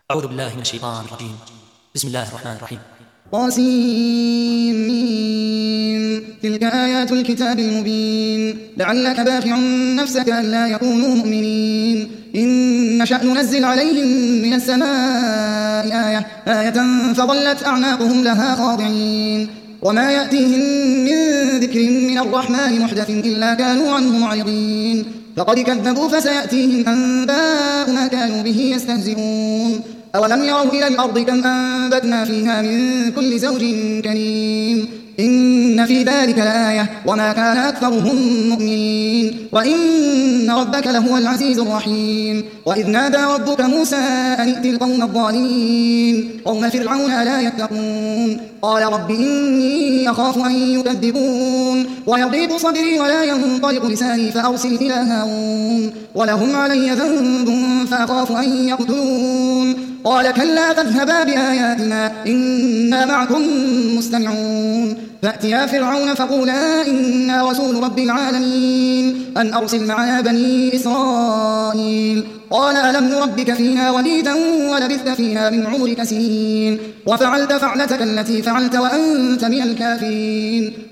أعوذ بالله من الشيطان الرجيم. بسم الله الرحمن الرحيم. طاسين تلك آيات الكتاب المبين لعلك باخع نفسك ألا يكونوا مؤمنين إن نشأ ننزل عليهم من السماء آية فظلت أعناقهم لها خاضعين وما يأتيهم من ذكر من الرحمن محدث إلا كانوا عنه معرضين فقد كذبوا فسيأتيهم أنباء ما كانوا به يستهزئون أولم يروا إلى الأرض كم أنبتنا فيها من كل زوج كريم إن في ذلك لآية وما كان أكثرهم مؤمنين وإن ربك لهو العزيز الرحيم وإذ نادى ربك موسى أن ائت القوم الظالمين قوم فرعون ألا يتقون قال رب إني أخاف أن يكذبون ويضيق صدري ولا ينطلق لساني فأرسل إلى هارون ولهم علي ذنب فأخاف أن يقتلون قال كلا فاذهبا بآياتنا إنا معكم مستمعون فأتيا فرعون فقولا إنا رسول رب العالمين أن أرسل معنا بني إسرائيل قال ألم نربك فينا وليدا ولبثت فينا من عمرك سنين وفعلت فعلتك التي فعلت وأنت من الكافرين